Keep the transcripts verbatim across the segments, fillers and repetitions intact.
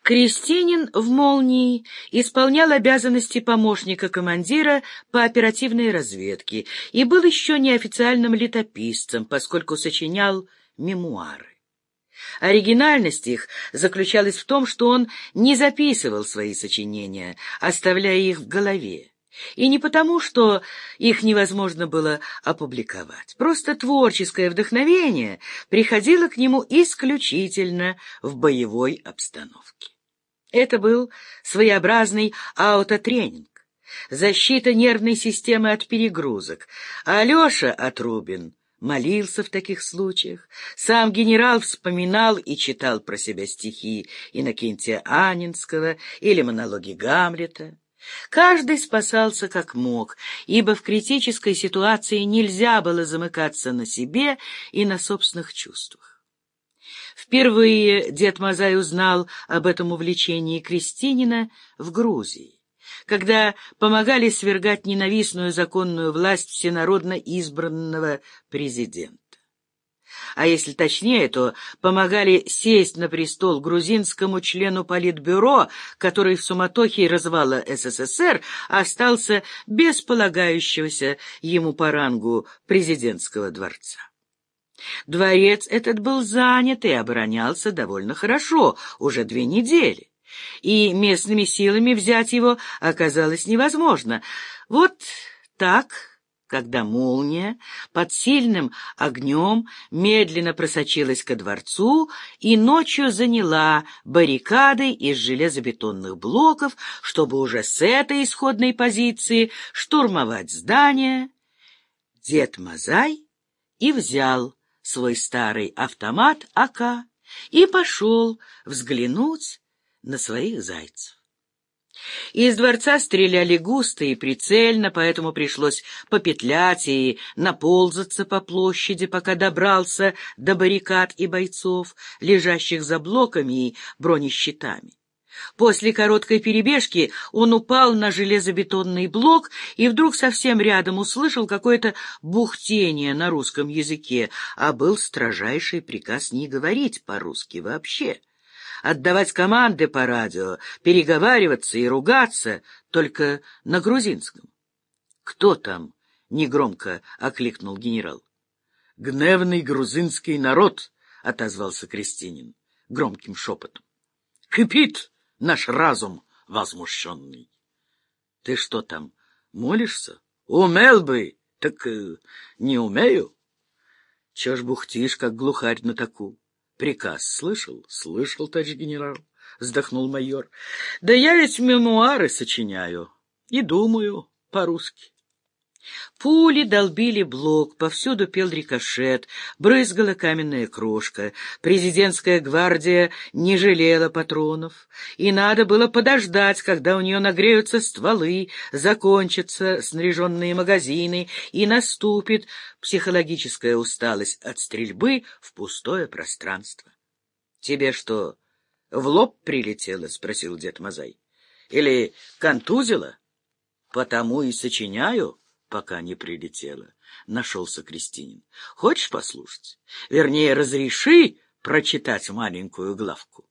Крестинин в «Молнии» исполнял обязанности помощника командира по оперативной разведке и был еще неофициальным летописцем, поскольку сочинял мемуары. Оригинальность их заключалась в том, что он не записывал свои сочинения, оставляя их в голове. И не потому, что их невозможно было опубликовать. Просто творческое вдохновение приходило к нему исключительно в боевой обстановке. Это был своеобразный аутотренинг, защита нервной системы от перегрузок. А Алеша Отрубин молился в таких случаях. Сам генерал вспоминал и читал про себя стихи Иннокентия Анинского или монологи Гамлета. Каждый спасался как мог, ибо в критической ситуации нельзя было замыкаться на себе и на собственных чувствах. Впервые дед Мазай узнал об этом увлечении Крестинина в Грузии, когда помогали свергать ненавистную законную власть всенародно избранного президента. А если точнее, то помогали сесть на престол грузинскому члену Политбюро, который в суматохе развала СССР остался без полагающегося ему по рангу президентского дворца. Дворец этот был занят и оборонялся довольно хорошо, уже две недели, и местными силами взять его оказалось невозможно. Вот так... Когда молния под сильным огнем медленно просочилась ко дворцу и ночью заняла баррикады из железобетонных блоков, чтобы уже с этой исходной позиции штурмовать здание, дед Мазай и взял свой старый автомат А К и пошел взглянуть на своих зайцев. Из дворца стреляли густо и прицельно, поэтому пришлось попетлять и наползаться по площади, пока добрался до баррикад и бойцов, лежащих за блоками и бронещитами. После короткой перебежки он упал на железобетонный блок и вдруг совсем рядом услышал какое-то бухтение на русском языке, а был строжайший приказ не говорить по-русски вообще. Отдавать команды по радио, переговариваться и ругаться только на грузинском. — Кто там? — негромко окликнул генерал. — Гневный грузинский народ, — отозвался Крестинин громким шепотом. — Кипит наш разум возмущенный. — Ты что там, молишься? — Умел бы, так э, не умею. — Чё ж бухтишь, как глухарь на таку? Приказ слышал? Слышал, товарищ генерал, вздохнул майор. Да я ведь мемуары сочиняю и думаю по-русски. Пули долбили блок, повсюду пел рикошет, брызгала каменная крошка. Президентская гвардия не жалела патронов, и надо было подождать, когда у нее нагреются стволы, закончатся снаряженные магазины, и наступит психологическая усталость от стрельбы в пустое пространство. — Тебе что, в лоб прилетело? — спросил дед Мазай. — Или контузило? — Потому и сочиняю, пока не прилетело. Нашелся Крестинин. Хочешь послушать? Вернее, разреши прочитать маленькую главку.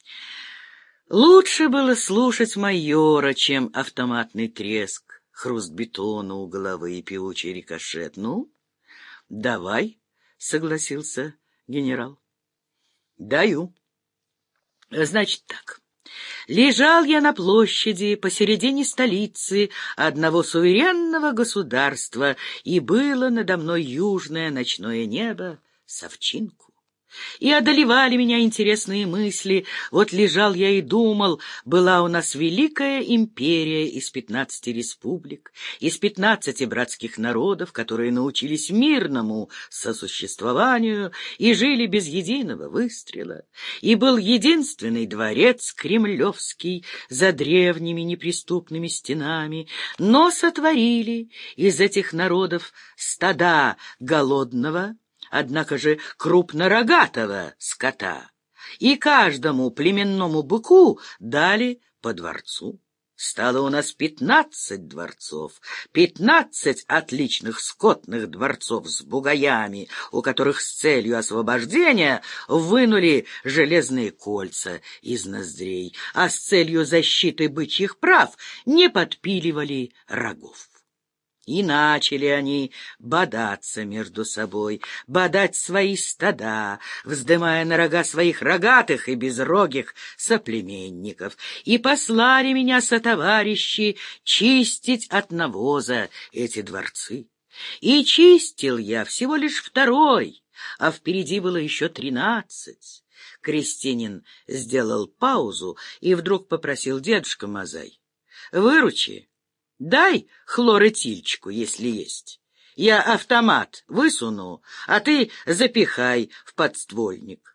Лучше было слушать майора, чем автоматный треск, хруст бетона у головы и певучий рикошет. Ну, давай, согласился генерал. Даю. Значит так. Лежал я на площади посередине столицы одного суверенного государства, и было надо мной южное ночное небо с овчинку. И одолевали меня интересные мысли. Вот лежал я и думал, была у нас великая империя из пятнадцати республик, из пятнадцати братских народов, которые научились мирному сосуществованию и жили без единого выстрела. И был единственный дворец кремлевский за древними неприступными стенами, но сотворили из этих народов стада голодного, однако же крупнорогатого скота, и каждому племенному быку дали по дворцу. Стало у нас пятнадцать дворцов, пятнадцать отличных скотных дворцов с бугаями, у которых с целью освобождения вынули железные кольца из ноздрей, а с целью защиты бычьих прав не подпиливали рогов. И начали они бодаться между собой, бодать свои стада, вздымая на рога своих рогатых и безрогих соплеменников, и послали меня сотоварищи чистить от навоза эти дворцы. И чистил я всего лишь второй, а впереди было еще тринадцать. Крестинин сделал паузу и вдруг попросил: дедушка Мазай, выручи. Дай хлорэтильчику, если есть. Я автомат высуну, а ты запихай в подствольник.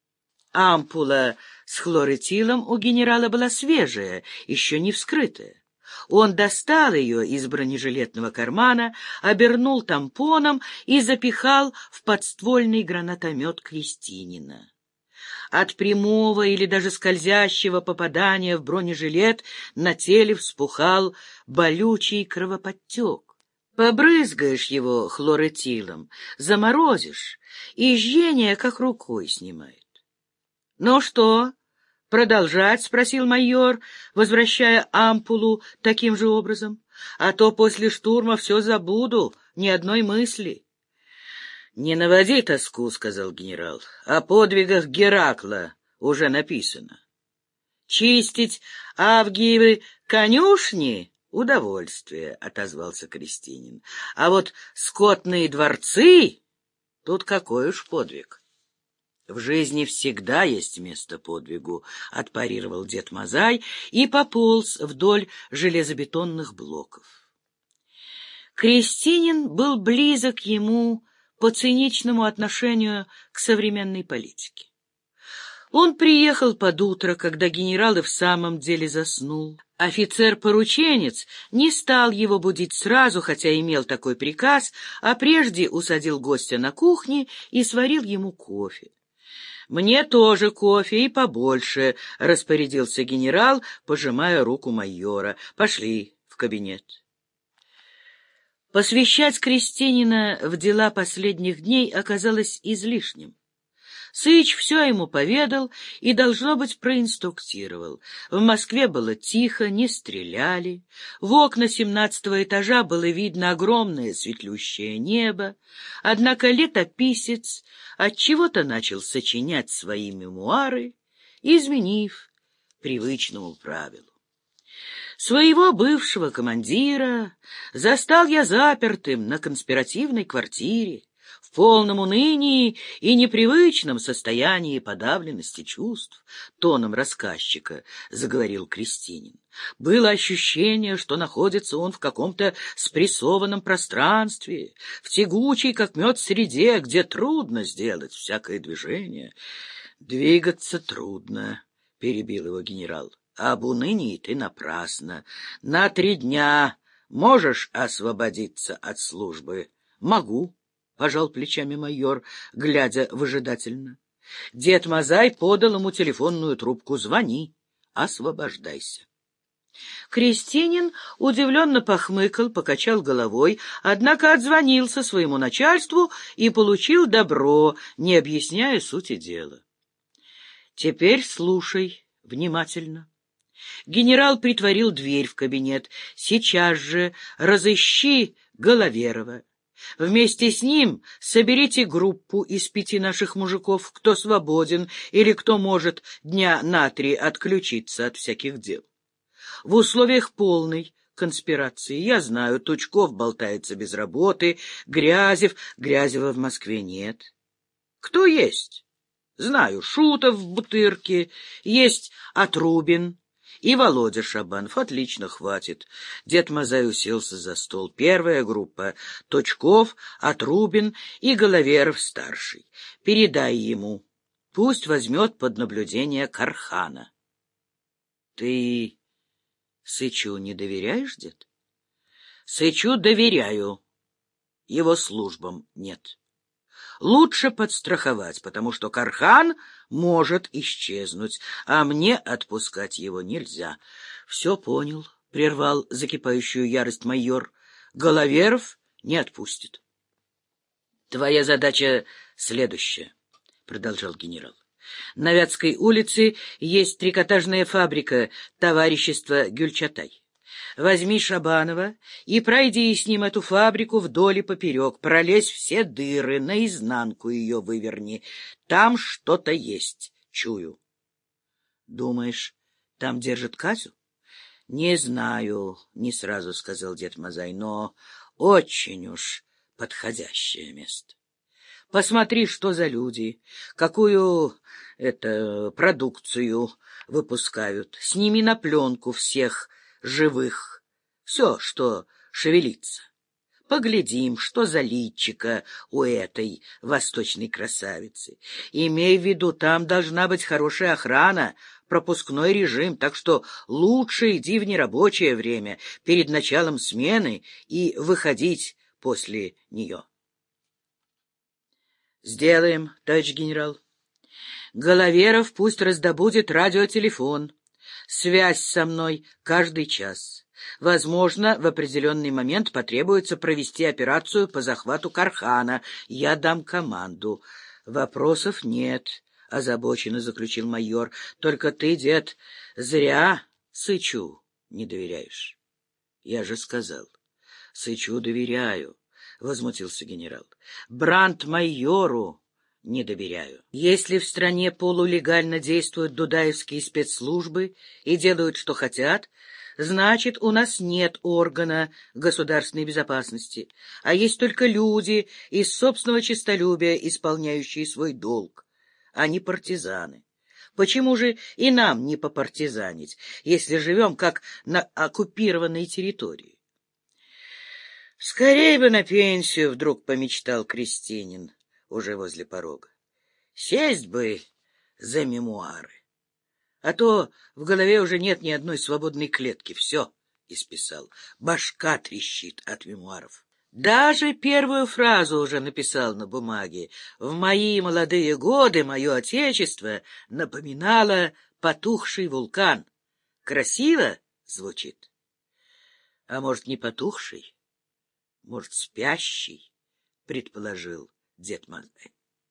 Ампула с хлорэтилом у генерала была свежая, еще не вскрытая. Он достал ее из бронежилетного кармана, обернул тампоном и запихал в подствольный гранатомет Крестинина. От прямого или даже скользящего попадания в бронежилет на теле вспухал болючий кровоподтек. Побрызгаешь его хлорэтилом, заморозишь, и жжение как рукой снимает. — Ну что, продолжать? — спросил майор, возвращая ампулу таким же образом. — А то после штурма все забуду, ни одной мысли. — Не наводи тоску, — сказал генерал, — о подвигах Геракла уже написано. Чистить Авгиевы конюшни — удовольствие, — отозвался Крестинин. А вот скотные дворцы — тут какой уж подвиг. В жизни всегда есть место подвигу, — отпарировал дед Мазай и пополз вдоль железобетонных блоков. Крестинин был близок ему по циничному отношению к современной политике. Он приехал под утро, когда генерал и в самом деле заснул. Офицер-порученец не стал его будить сразу, хотя имел такой приказ, а прежде усадил гостя на кухне и сварил ему кофе. — Мне тоже кофе и побольше, — распорядился генерал, пожимая руку майора. — Пошли в кабинет. Посвящать Крестинина в дела последних дней оказалось излишним. Сыч все ему поведал и, должно быть, проинструктировал. В Москве было тихо, не стреляли. В окна семнадцатого этажа было видно огромное светлющее небо. Однако летописец отчего-то начал сочинять свои мемуары, изменив привычному правилу. Своего бывшего командира застал я запертым на конспиративной квартире, в полном унынии и непривычном состоянии подавленности чувств, тоном рассказчика заговорил Крестинин. Было ощущение, что находится он в каком-то спрессованном пространстве, в тягучей, как мед, среде, где трудно сделать всякое движение. — Двигаться трудно, — перебил его генерал. — Об унынии ты напрасно. На три дня можешь освободиться от службы? — Могу, — пожал плечами майор, глядя выжидательно. Дед Мазай подал ему телефонную трубку. — Звони, освобождайся. Крестинин удивленно похмыкал, покачал головой, однако отзвонился своему начальству и получил добро, не объясняя сути дела. — Теперь слушай внимательно. Генерал притворил дверь в кабинет. — Сейчас же разыщи Головерова. Вместе с ним соберите группу из пяти наших мужиков, кто свободен или кто может дня на три отключиться от всяких дел. В условиях полной конспирации, я знаю, Тучков болтается без работы, Грязев, Грязева в Москве нет. Кто есть? Знаю, Шутов в Бутырке, есть Отрубин и Володя Шабанов. Отлично, хватит. Дед Мазай уселся за стол. Первая группа — Точков, Отрубин и Головеров-старший. Передай ему. Пусть возьмет под наблюдение Кархана. Ты Сычу не доверяешь, дед? Сычу доверяю. Его службам нет. лучше подстраховать, потому что Кархан может исчезнуть, а мне отпускать его нельзя. — Все понял, — прервал закипающую ярость майор. — Головеров не отпустит. — Твоя задача следующая, — продолжал генерал. На Вятской улице есть трикотажная фабрика товарищества Гюльчатай. Возьми Шабанова и пройди с ним эту фабрику вдоль и поперек, пролезь все дыры, наизнанку ее выверни. Там что-то есть, чую. Думаешь, там держит Катю? Не знаю, не сразу сказал дед Мазай, но очень уж подходящее место. Посмотри, что за люди, какую это продукцию выпускают. Сними на пленку всех живых, все, что шевелится. Поглядим, что за личико у этой восточной красавицы. Имей в виду, там должна быть хорошая охрана, пропускной режим, так что лучше иди в нерабочее время, перед началом смены, и выходить после нее. Сделаем, товарищ генерал. Головеров пусть раздобудет радиотелефон. Связь со мной каждый час. Возможно, в определенный момент потребуется провести операцию по захвату Кархана. Я дам команду. Вопросов нет, — озабоченно заключил майор. Только ты, дед, зря Сычу не доверяешь. Я же сказал, Сычу доверяю. — возмутился генерал. — Брандмайору не доверяю. Если в стране полулегально действуют дудаевские спецслужбы и делают, что хотят, значит, у нас нет органа государственной безопасности, а есть только люди из собственного честолюбия, исполняющие свой долг, а не партизаны. Почему же и нам не попартизанить, если живем как на оккупированной территории? Скорей бы на пенсию, — вдруг помечтал Крестинин уже возле порога. Сесть бы за мемуары. А то в голове уже нет ни одной свободной клетки. Все исписал. Башка трещит от мемуаров. Даже первую фразу уже написал на бумаге. В мои молодые годы мое отечество напоминало потухший вулкан. Красиво звучит? А может, не потухший? Может, спящий, — предположил дед Мазай.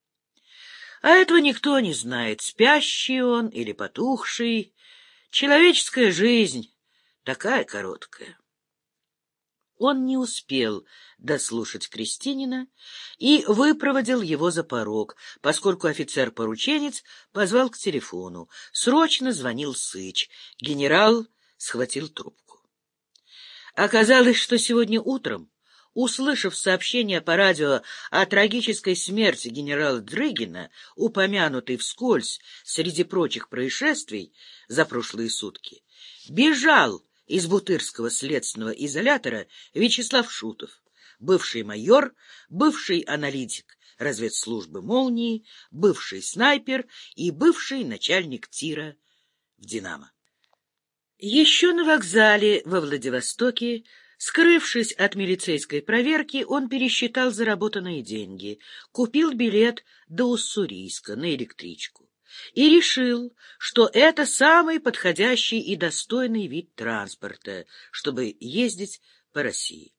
А этого никто не знает, спящий он или потухший. Человеческая жизнь такая короткая. Он не успел дослушать Крестинина и выпроводил его за порог, поскольку офицер-порученец позвал к телефону. Срочно звонил Сыч. Генерал схватил трубку. Оказалось, что сегодня утром, услышав сообщение по радио о трагической смерти генерала Дрыгина, упомянутой вскользь среди прочих происшествий за прошлые сутки, бежал из Бутырского следственного изолятора Вячеслав Шутов, бывший майор, бывший аналитик разведслужбы «Молнии», бывший снайпер и бывший начальник тира в «Динамо». Еще на вокзале во Владивостоке, скрывшись от милицейской проверки, он пересчитал заработанные деньги, купил билет до Уссурийска на электричку и решил, что это самый подходящий и достойный вид транспорта, чтобы ездить по России.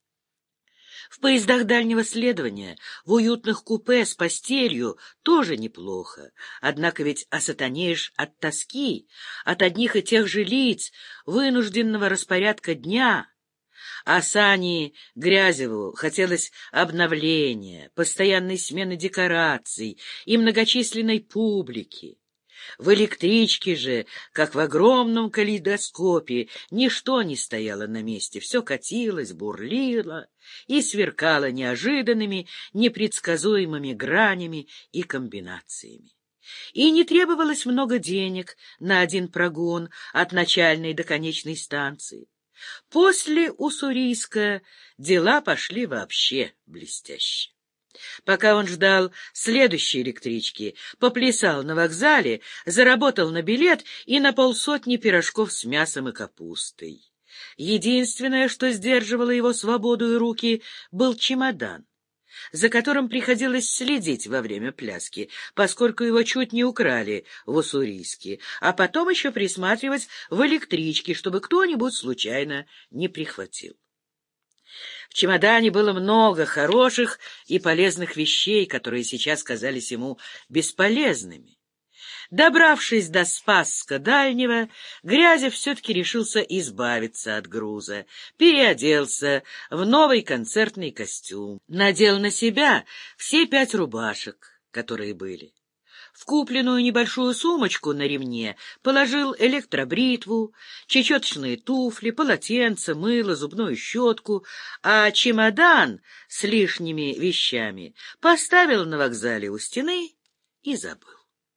В поездах дальнего следования, в уютных купе с постелью тоже неплохо, однако ведь осатанеешь от тоски, от одних и тех же лиц, вынужденного распорядка дня. А Сане Грязеву хотелось обновления, постоянной смены декораций и многочисленной публики. В электричке же, как в огромном калейдоскопе, ничто не стояло на месте, все катилось, бурлило и сверкало неожиданными, непредсказуемыми гранями и комбинациями. И не требовалось много денег на один прогон от начальной до конечной станции. После Уссурийска дела пошли вообще блестяще. Пока он ждал следующей электрички, поплясал на вокзале, заработал на билет и на полсотни пирожков с мясом и капустой. Единственное, что сдерживало его свободу и руки, был чемодан. за которым приходилось следить во время пляски, поскольку его чуть не украли в Уссурийске, а потом еще присматривать в электричке, чтобы кто-нибудь случайно не прихватил. В чемодане было много хороших и полезных вещей, которые сейчас казались ему бесполезными. Добравшись до Спасска Дальнего, Грязев все-таки решился избавиться от груза, переоделся в новый концертный костюм, надел на себя все пять рубашек, которые были. В купленную небольшую сумочку на ремне положил электробритву, чечеточные туфли, полотенце, мыло, зубную щетку, а чемодан с лишними вещами поставил на вокзале у стены и забыл.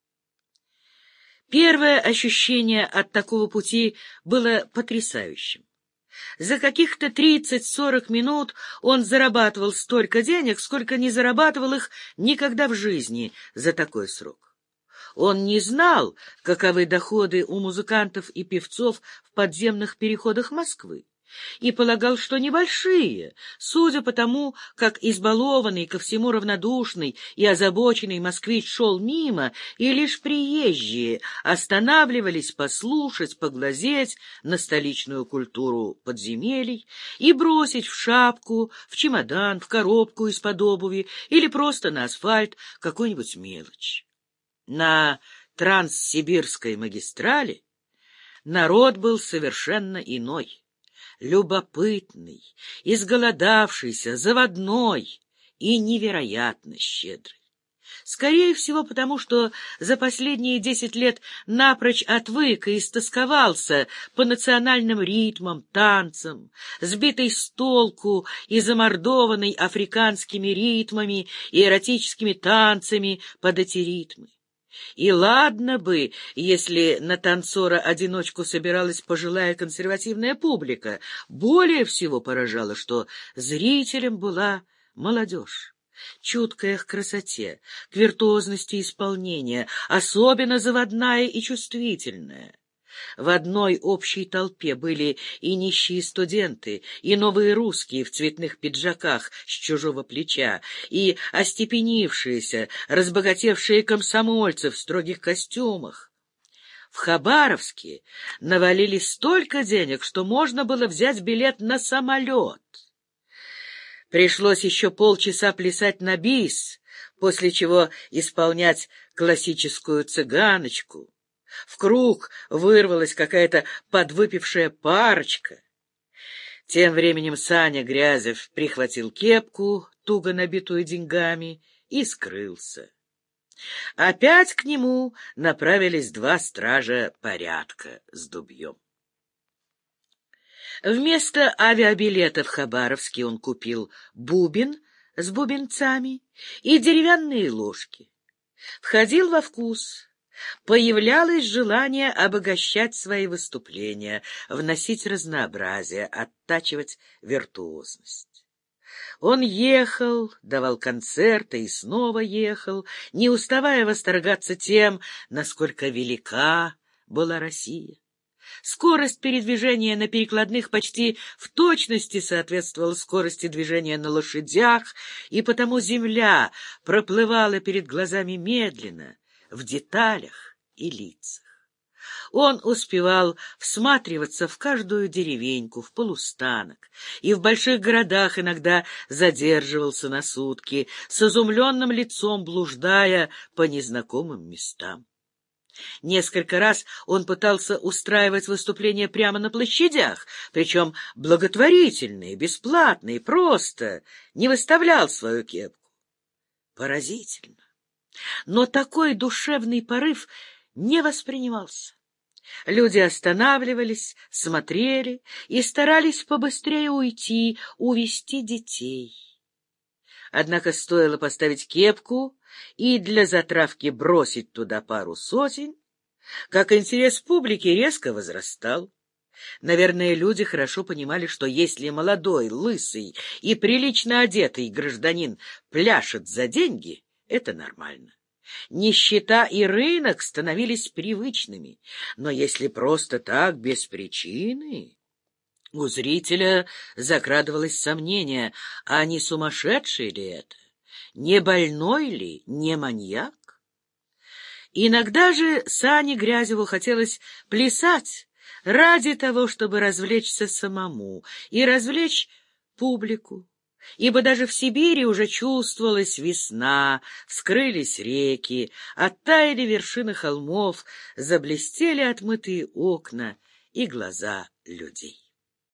Первое ощущение от такого пути было потрясающим. За каких-то тридцать-сорок минут он зарабатывал столько денег, сколько не зарабатывал их никогда в жизни за такой срок. Он не знал, каковы доходы у музыкантов и певцов в подземных переходах Москвы, и полагал, что небольшие, судя по тому, как избалованный, ко всему равнодушный и озабоченный москвич шел мимо, и лишь приезжие останавливались послушать, поглазеть на столичную культуру подземелий и бросить в шапку, в чемодан, в коробку из-под обуви или просто на асфальт какую-нибудь мелочь. На Транссибирской магистрали народ был совершенно иной. Любопытный, изголодавшийся, заводной и невероятно щедрый. Скорее всего, потому что за последние десять лет напрочь отвык и истосковался по национальным ритмам, танцам, сбитый с толку и замордованный африканскими ритмами и эротическими танцами под эти ритмы. И ладно бы, если на танцора-одиночку собиралась пожилая консервативная публика. Более всего поражало, что зрителем была молодежь, чуткая к красоте, к виртуозности исполнения, особенно заводная и чувствительная. В одной общей толпе были и нищие студенты, и новые русские в цветных пиджаках с чужого плеча, и остепенившиеся, разбогатевшие комсомольцы в строгих костюмах. В Хабаровске навалили столько денег, что можно было взять билет на самолет. Пришлось еще полчаса плясать на бис, после чего исполнять классическую цыганочку. В круг вырвалась какая-то подвыпившая парочка. Тем временем Саня Грязев прихватил кепку, туго набитую деньгами, и скрылся. Опять к нему направились два стража порядка с дубьем. Вместо авиабилета в Хабаровске он купил бубен с бубенцами и деревянные ложки. Входил во вкус. Появлялось желание обогащать свои выступления, вносить разнообразие, оттачивать виртуозность. Он ехал, давал концерты и снова ехал, не уставая восторгаться тем, насколько велика была Россия. Скорость передвижения на перекладных почти в точности соответствовала скорости движения на лошадях, и потому земля проплывала перед глазами медленно, в деталях и лицах. Он успевал всматриваться в каждую деревеньку, в полустанок, и в больших городах иногда задерживался на сутки, с изумленным лицом блуждая по незнакомым местам. Несколько раз он пытался устраивать выступления прямо на площадях, причем благотворительные, бесплатные, просто не выставлял свою кепку. Поразительно. Но такой душевный порыв не воспринимался. Люди останавливались, смотрели и старались побыстрее уйти, увести детей. Однако стоило поставить кепку и для затравки бросить туда пару сотен, как интерес публики резко возрастал. Наверное, люди хорошо понимали, что если молодой, лысый и прилично одетый гражданин пляшет за деньги, это нормально. Нищета и рынок становились привычными, но если просто так, без причины... У зрителя закрадывалось сомнение, а не сумасшедший ли это? Не больной ли, не маньяк? Иногда же Сане Грязеву хотелось плясать ради того, чтобы развлечься самому и развлечь публику, ибо даже в Сибири уже чувствовалась весна, вскрылись реки, оттаяли вершины холмов, заблестели отмытые окна и глаза людей.